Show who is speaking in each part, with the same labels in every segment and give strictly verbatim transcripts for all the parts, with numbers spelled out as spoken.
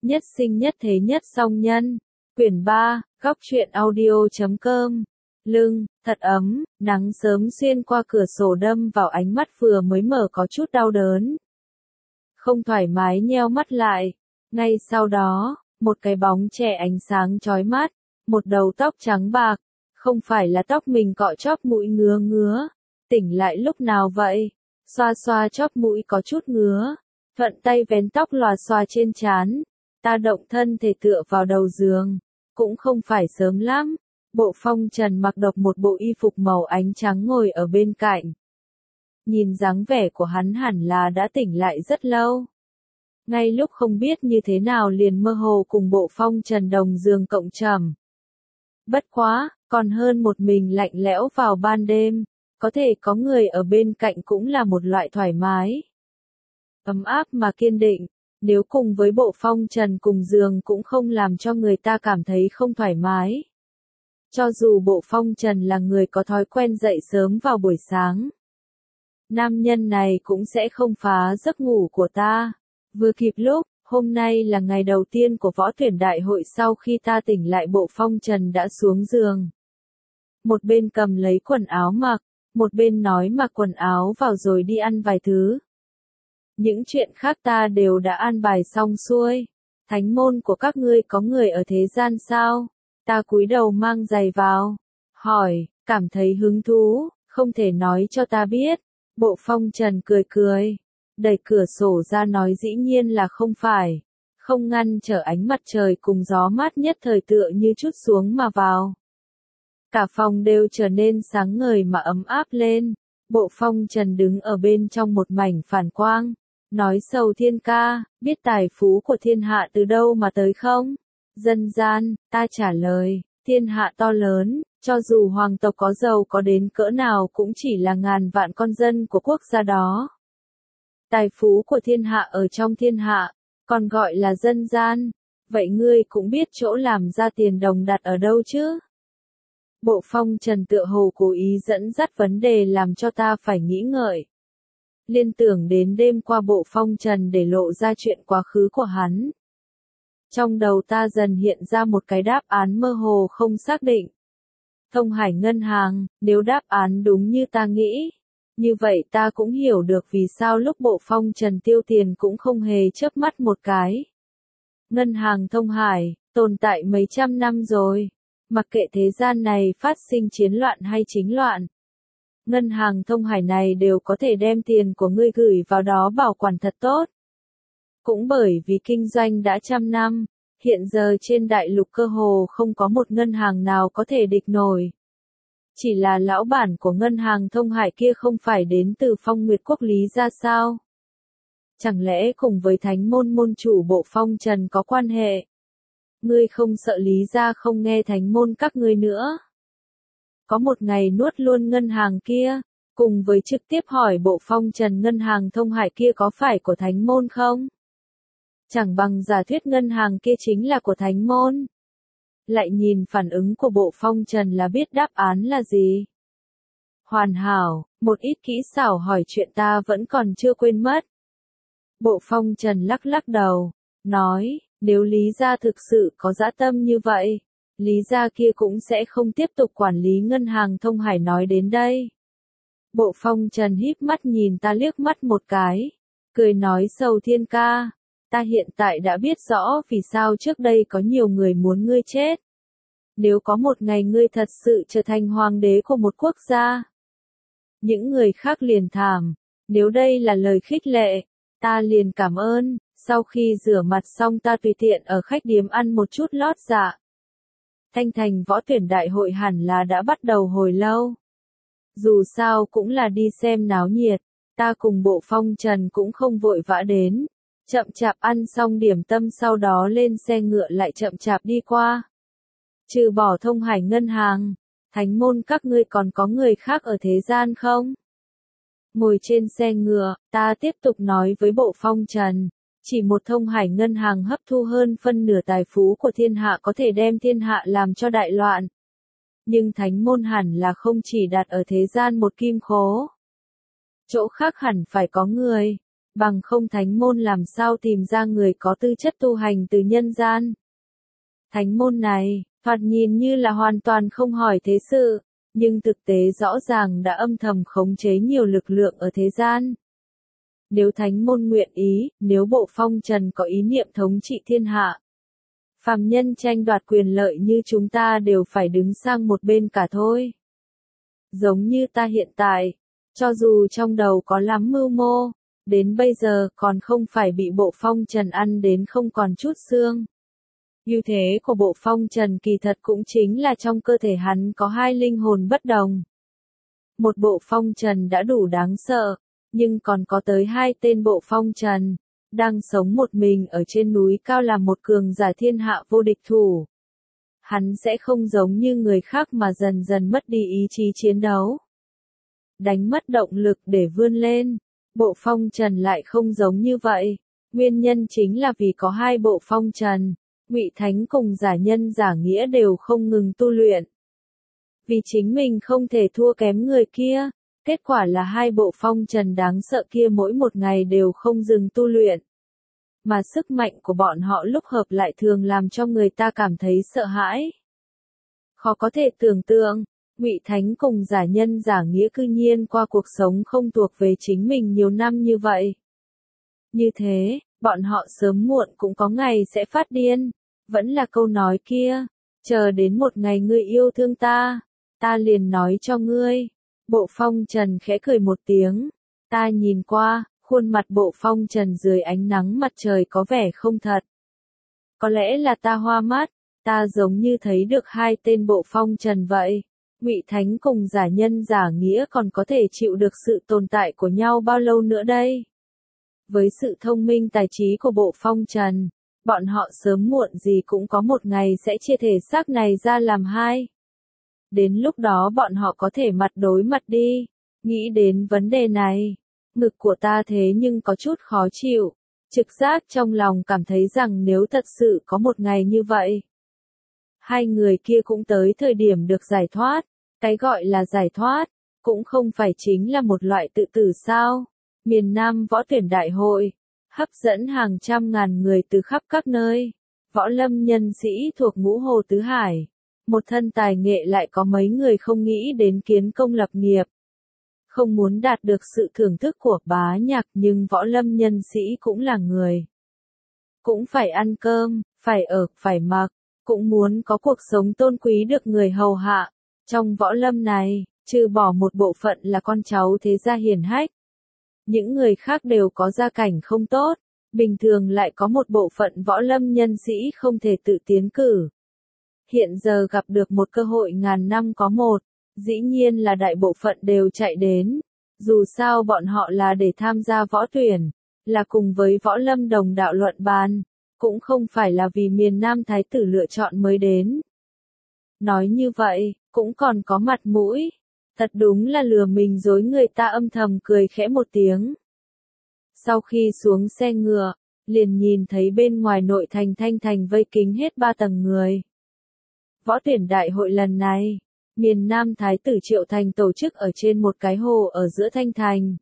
Speaker 1: Nhất sinh nhất thế nhất song nhân. Quyển ba, góc truyện audio chấm com. Lưng, thật ấm, nắng sớm xuyên qua cửa sổ đâm vào ánh mắt vừa mới mở có chút đau đớn. Không thoải mái nheo mắt lại. Ngay sau đó, một cái bóng trẻ ánh sáng chói mắt, một đầu tóc trắng bạc, không phải là tóc mình cọ chóp mũi ngứa ngứa. Tỉnh lại lúc nào vậy? Xoa xoa chóp mũi có chút ngứa, thuận tay vén tóc lòa xòa trên trán. Ta động thân thể tựa vào đầu giường, cũng không phải sớm lắm. Bộ Phong Trần mặc độc một bộ y phục màu ánh trắng ngồi ở bên cạnh. Nhìn dáng vẻ của hắn hẳn là đã tỉnh lại rất lâu. Ngay lúc không biết như thế nào liền mơ hồ cùng Bộ Phong Trần đồng giường cộng trầm. Bất quá, còn hơn một mình lạnh lẽo vào ban đêm, có thể có người ở bên cạnh cũng là một loại thoải mái. Ấm áp mà kiên định, nếu cùng với Bộ Phong Trần cùng giường cũng không làm cho người ta cảm thấy không thoải mái. Cho dù Bộ Phong Trần là người có thói quen dậy sớm vào buổi sáng, nam nhân này cũng sẽ không phá giấc ngủ của ta. Vừa kịp lúc, hôm nay là ngày đầu tiên của võ tuyển đại hội, sau khi ta tỉnh lại Bộ Phong Trần đã xuống giường. Một bên cầm lấy quần áo mặc, một bên nói mặc quần áo vào rồi đi ăn vài thứ. Những chuyện khác ta đều đã an bài xong xuôi. Thánh môn của các ngươi có người ở thế gian sao? Ta cúi đầu mang giày vào, hỏi, cảm thấy hứng thú, không thể nói cho ta biết. Bộ Phong Trần cười cười, đẩy cửa sổ ra nói dĩ nhiên là không phải, không ngăn trở ánh mặt trời cùng gió mát nhất thời tựa như chút xuống mà vào. Cả phòng đều trở nên sáng ngời mà ấm áp lên. Bộ Phong Trần đứng ở bên trong một mảnh phản quang, nói Sầu Thiên ca, biết tài phú của thiên hạ từ đâu mà tới không? Dân gian, ta trả lời, thiên hạ to lớn, cho dù hoàng tộc có giàu có đến cỡ nào cũng chỉ là ngàn vạn con dân của quốc gia đó. Tài phú của thiên hạ ở trong thiên hạ, còn gọi là dân gian. Vậy ngươi cũng biết chỗ làm ra tiền đồng đặt ở đâu chứ? Bộ Phong Trần tựa hồ cố ý dẫn dắt vấn đề làm cho ta phải nghĩ ngợi. Liên tưởng đến đêm qua Bộ Phong Trần để lộ ra chuyện quá khứ của hắn. Trong đầu ta dần hiện ra một cái đáp án mơ hồ không xác định. Thông Hải Ngân hàng, nếu đáp án đúng như ta nghĩ, như vậy ta cũng hiểu được vì sao lúc Bộ Phong Trần tiêu tiền cũng không hề chớp mắt một cái. Ngân hàng Thông Hải, tồn tại mấy trăm năm rồi, mặc kệ thế gian này phát sinh chiến loạn hay chính loạn. Ngân hàng Thông Hải này đều có thể đem tiền của ngươi gửi vào đó bảo quản thật tốt. Cũng bởi vì kinh doanh đã trăm năm, hiện giờ trên đại lục cơ hồ không có một ngân hàng nào có thể địch nổi. Chỉ là lão bản của ngân hàng Thông Hải kia không phải đến từ Phong Nguyệt Quốc Lý gia sao? Chẳng lẽ cùng với thánh môn môn chủ Bộ Phong Trần có quan hệ? Ngươi không sợ Lý gia không nghe thánh môn các ngươi nữa? Có một ngày nuốt luôn ngân hàng kia, cùng với trực tiếp hỏi Bộ Phong Trần ngân hàng Thông Hải kia có phải của thánh môn không? Chẳng bằng giả thuyết ngân hàng kia chính là của thánh môn. Lại nhìn phản ứng của Bộ Phong Trần là biết đáp án là gì. Hoàn hảo, một ít kỹ xảo hỏi chuyện ta vẫn còn chưa quên mất. Bộ Phong Trần lắc lắc đầu, nói, nếu Lý gia thực sự có dã tâm như vậy, Lý gia kia cũng sẽ không tiếp tục quản lý ngân hàng Thông Hải. Nói đến đây, Bộ Phong Trần híp mắt nhìn ta liếc mắt một cái, cười nói Sầu Thiên ca, ta hiện tại đã biết rõ vì sao trước đây có nhiều người muốn ngươi chết. Nếu có một ngày ngươi thật sự trở thành hoàng đế của một quốc gia, những người khác liền thảm. Nếu đây là lời khích lệ, ta liền cảm ơn. Sau khi rửa mặt xong ta tùy tiện ở khách điếm ăn một chút lót dạ. Thanh thành võ tuyển đại hội hẳn là đã bắt đầu hồi lâu. Dù sao cũng là đi xem náo nhiệt, ta cùng Bộ Phong Trần cũng không vội vã đến. Chậm chạp ăn xong điểm tâm sau đó lên xe ngựa lại chậm chạp đi qua. Trừ bỏ Thông Hải Ngân hàng, thánh môn các ngươi còn có người khác ở thế gian không? Ngồi trên xe ngựa, ta tiếp tục nói với Bộ Phong Trần, chỉ một Thông Hải Ngân hàng hấp thu hơn phân nửa tài phú của thiên hạ có thể đem thiên hạ làm cho đại loạn. Nhưng thánh môn hẳn là không chỉ đặt ở thế gian một kim khố. Chỗ khác hẳn phải có người. bằng không thánh môn làm sao tìm ra người có tư chất tu hành từ nhân gian. Thánh môn này, thoạt nhìn như là hoàn toàn không hỏi thế sự, nhưng thực tế rõ ràng đã âm thầm khống chế nhiều lực lượng ở thế gian. Nếu thánh môn nguyện ý, nếu bộ phong trần có ý niệm thống trị thiên hạ, phàm nhân tranh đoạt quyền lợi như chúng ta đều phải đứng sang một bên cả thôi. Giống như ta hiện tại, cho dù trong đầu có lắm mưu mô, đến bây giờ còn không phải bị bộ phong trần ăn đến không còn chút xương. Ưu thế của bộ phong trần kỳ thật cũng chính là trong cơ thể hắn có hai linh hồn bất đồng. Một bộ phong trần đã đủ đáng sợ, nhưng còn có tới hai tên bộ phong trần, đang sống một mình ở trên núi cao làm một cường giả thiên hạ vô địch thủ. Hắn sẽ không giống như người khác mà dần dần mất đi ý chí chiến đấu. Đánh mất động lực để vươn lên, bộ phong trần lại không giống như vậy. Nguyên nhân chính là vì có hai bộ phong trần, Ngụy Thánh cùng giả nhân giả nghĩa đều không ngừng tu luyện. Vì chính mình không thể thua kém người kia, kết quả là hai bộ phong trần đáng sợ kia mỗi một ngày đều không dừng tu luyện. Mà sức mạnh của bọn họ lúc hợp lại thường làm cho người ta cảm thấy sợ hãi. Khó có thể tưởng tượng, Ngụy Thánh cùng giả nhân giả nghĩa cư nhiên qua cuộc sống không thuộc về chính mình nhiều năm như vậy. Như thế, bọn họ sớm muộn cũng có ngày sẽ phát điên. Vẫn là câu nói kia, chờ đến một ngày ngươi yêu thương ta, ta liền nói cho ngươi. Bộ phong trần khẽ cười một tiếng, ta nhìn qua, khuôn mặt bộ phong trần dưới ánh nắng mặt trời có vẻ không thật. Có lẽ là ta hoa mắt, ta giống như thấy được hai tên bộ phong trần vậy. Ngụy Thánh cùng giả nhân giả nghĩa còn có thể chịu được sự tồn tại của nhau bao lâu nữa đây? Với sự thông minh tài trí của bộ phong trần, bọn họ sớm muộn gì cũng có một ngày sẽ chia thể xác này ra làm hai. Đến lúc đó bọn họ có thể mặt đối mặt đi. Nghĩ đến vấn đề này, ngực của ta thế nhưng có chút khó chịu. Trực giác trong lòng cảm thấy rằng nếu thật sự có một ngày như vậy, hai người kia cũng tới thời điểm được giải thoát. Cái gọi là giải thoát, cũng không phải chính là một loại tự tử sao. Miền Nam võ tuyển đại hội, hấp dẫn hàng trăm ngàn người từ khắp các nơi. Võ lâm nhân sĩ thuộc ngũ hồ tứ hải. Một thân tài nghệ lại có mấy người không nghĩ đến kiến công lập nghiệp. Không muốn đạt được sự thưởng thức của bá nhạc nhưng võ lâm nhân sĩ cũng là người. Cũng phải ăn cơm, phải ở, phải mặc, cũng muốn có cuộc sống tôn quý được người hầu hạ. Trong võ lâm này, trừ bỏ một bộ phận là con cháu thế gia hiển hách. Những người khác đều có gia cảnh không tốt, bình thường lại có một bộ phận võ lâm nhân sĩ không thể tự tiến cử. Hiện giờ gặp được một cơ hội ngàn năm có một, dĩ nhiên là đại bộ phận đều chạy đến. Dù sao bọn họ là để tham gia võ tuyển, là cùng với võ lâm đồng đạo luận bàn, cũng không phải là vì miền Nam thái tử lựa chọn mới đến. Nói như vậy, cũng còn có mặt mũi. Thật đúng là lừa mình dối người ta âm thầm cười khẽ một tiếng. Sau khi xuống xe ngựa, liền nhìn thấy bên ngoài nội thành Thanh Thành vây kín hết ba tầng người. Võ tuyển đại hội lần này, miền Nam Thái tử Triệu Thành tổ chức ở trên một cái hồ ở giữa Thanh Thành.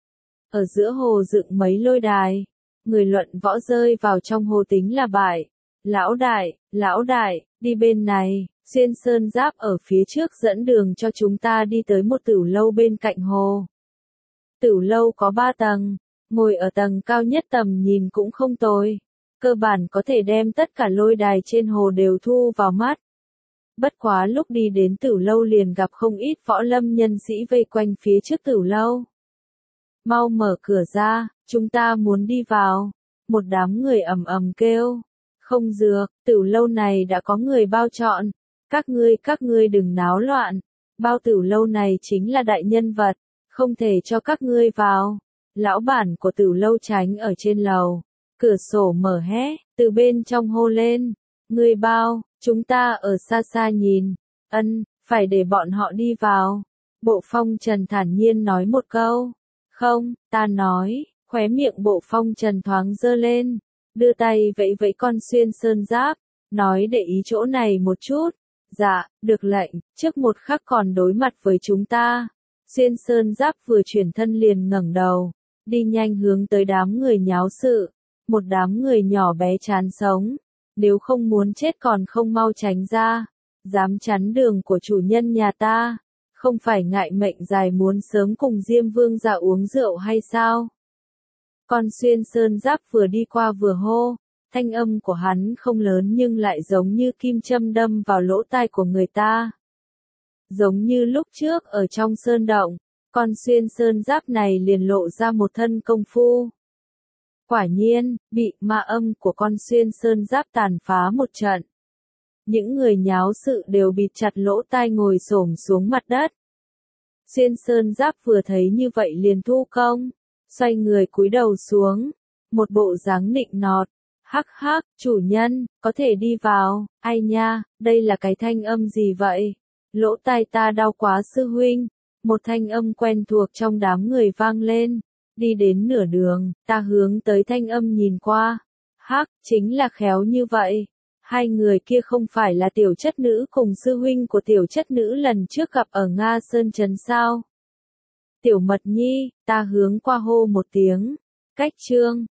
Speaker 1: Ở giữa hồ dựng mấy lôi đài, người luận võ rơi vào trong hồ tính là bại. Lão đại, lão đại, đi bên này. Xuyên Sơn Giáp ở phía trước dẫn đường cho chúng ta đi tới một tửu lâu bên cạnh hồ. Tửu lâu có ba tầng, ngồi ở tầng cao nhất tầm nhìn cũng không tồi. Cơ bản có thể đem tất cả lôi đài trên hồ đều thu vào mắt. Bất quá lúc đi đến tửu lâu liền gặp không ít võ lâm nhân sĩ vây quanh phía trước tửu lâu. Mau mở cửa ra, chúng ta muốn đi vào. Một đám người ầm ầm kêu. Không dược, tửu lâu này đã có người bao chọn. Các ngươi, các ngươi đừng náo loạn. Bao tửu lâu này chính là đại nhân vật, không thể cho các ngươi vào. Lão bản của tửu lâu tránh ở trên lầu. Cửa sổ mở hé, từ bên trong hô lên. Ngươi bao, chúng ta ở xa xa nhìn. Ân, phải để bọn họ đi vào. Bộ phong trần thản nhiên nói một câu. Không, ta nói, khóe miệng bộ phong trần thoáng dơ lên. Đưa tay vẫy vẫy con Xuyên Sơn Giáp. Nói để ý chỗ này một chút. Dạ, được lệnh, trước một khắc còn đối mặt với chúng ta. Xuyên Sơn Giáp vừa chuyển thân liền ngẩng đầu, đi nhanh hướng tới đám người nháo sự, một đám người nhỏ bé chán sống, nếu không muốn chết còn không mau tránh ra, dám chắn đường của chủ nhân nhà ta, không phải ngại mệnh dài muốn sớm cùng Diêm Vương ra uống rượu hay sao? Con Xuyên Sơn Giáp vừa đi qua vừa hô, thanh âm của hắn không lớn nhưng lại giống như kim châm đâm vào lỗ tai của người ta. Giống như lúc trước ở trong sơn động, con Xuyên Sơn Giáp này liền lộ ra một thân công phu. Quả nhiên, bị ma âm của con Xuyên Sơn Giáp tàn phá một trận. Những người nháo sự đều bịt chặt lỗ tai ngồi xổm xuống mặt đất. Xuyên Sơn Giáp vừa thấy như vậy liền thu công, xoay người cúi đầu xuống, một bộ dáng nịnh nọt, hắc hắc, chủ nhân, có thể đi vào, ai nha, đây là cái thanh âm gì vậy? Lỗ tai ta đau quá sư huynh, một thanh âm quen thuộc trong đám người vang lên, đi đến nửa đường, ta hướng tới thanh âm nhìn qua, hắc, chính là khéo như vậy. Hai người kia không phải là tiểu chất nữ cùng sư huynh của tiểu chất nữ lần trước gặp ở Nga Sơn Trấn sao? Tiểu Mật Nhi, ta hướng qua hô một tiếng, cách chương.